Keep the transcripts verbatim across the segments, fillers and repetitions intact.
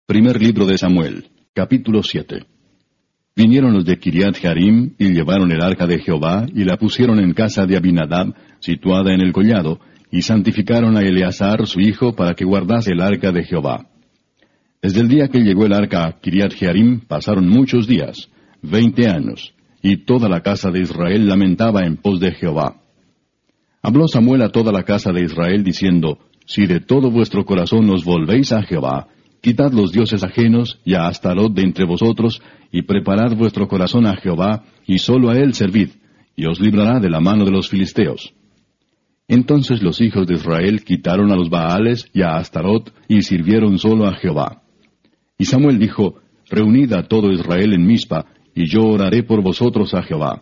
Primer libro de Samuel, capítulo siete. Vinieron los de Kiriath Jearim, y llevaron el arca de Jehová, y la pusieron en casa de Abinadab, situada en el collado, y santificaron a Eleazar su hijo, para que guardase el arca de Jehová. Desde el día que llegó el arca a Kiriath Jearim, pasaron muchos días, veinte años, y toda la casa de Israel lamentaba en pos de Jehová. Habló Samuel a toda la casa de Israel, diciendo, Si de todo vuestro corazón os volvéis a Jehová, quitad los dioses ajenos, y a Astarot de entre vosotros, y preparad vuestro corazón a Jehová, y sólo a él servid, y os librará de la mano de los filisteos. Entonces los hijos de Israel quitaron a los Baales y a Astarot, y sirvieron sólo a Jehová. Y Samuel dijo, Reunid a todo Israel en Mizpa, y yo oraré por vosotros a Jehová.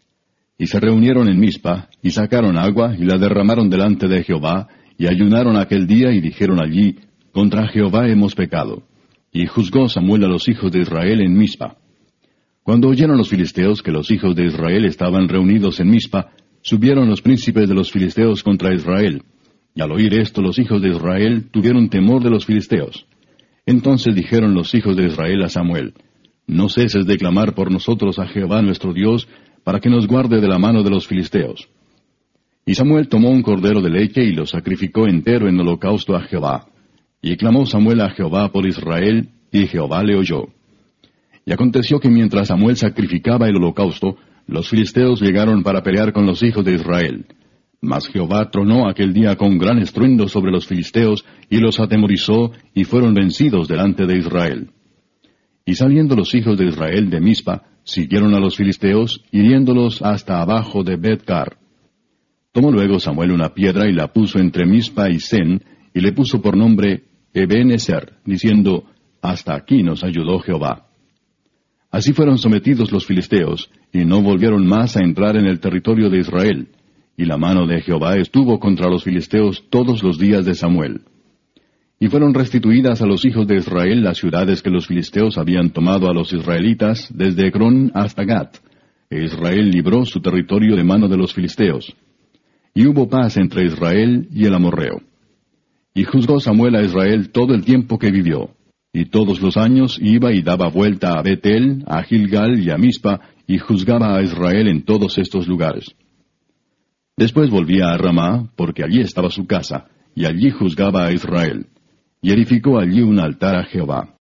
Y se reunieron en Mizpa, y sacaron agua, y la derramaron delante de Jehová, y ayunaron aquel día, y dijeron allí, Contra Jehová hemos pecado. Y juzgó Samuel a los hijos de Israel en Mizpa. Cuando oyeron los filisteos que los hijos de Israel estaban reunidos en Mizpa, subieron los príncipes de los filisteos contra Israel. Y al oír esto los hijos de Israel tuvieron temor de los filisteos. Entonces dijeron los hijos de Israel a Samuel, No ceses de clamar por nosotros a Jehová nuestro Dios, para que nos guarde de la mano de los filisteos. Y Samuel tomó un cordero de leche y lo sacrificó entero en holocausto a Jehová. Y clamó Samuel a Jehová por Israel, y Jehová le oyó. Y aconteció que mientras Samuel sacrificaba el holocausto, los filisteos llegaron para pelear con los hijos de Israel. Mas Jehová tronó aquel día con gran estruendo sobre los filisteos, y los atemorizó, y fueron vencidos delante de Israel. Y saliendo los hijos de Israel de Mizpa, siguieron a los filisteos, hiriéndolos hasta abajo de Bet-car. Tomó luego Samuel una piedra y la puso entre Mizpa y Sen, y le puso por nombre Ebenezer, diciendo, Hasta aquí nos ayudó Jehová. Así fueron sometidos los filisteos, y no volvieron más a entrar en el territorio de Israel. Y la mano de Jehová estuvo contra los filisteos todos los días de Samuel. Y fueron restituidas a los hijos de Israel las ciudades que los filisteos habían tomado a los israelitas, desde Ecrón hasta Gat. E Israel libró su territorio de mano de los filisteos. Y hubo paz entre Israel y el amorreo. Y juzgó Samuel a Israel todo el tiempo que vivió. Y todos los años iba y daba vuelta a Betel, a Gilgal y a Mizpa, y juzgaba a Israel en todos estos lugares. Después volvía a Ramá, porque allí estaba su casa, y allí juzgaba a Israel. Y edificó allí un altar a Jehová.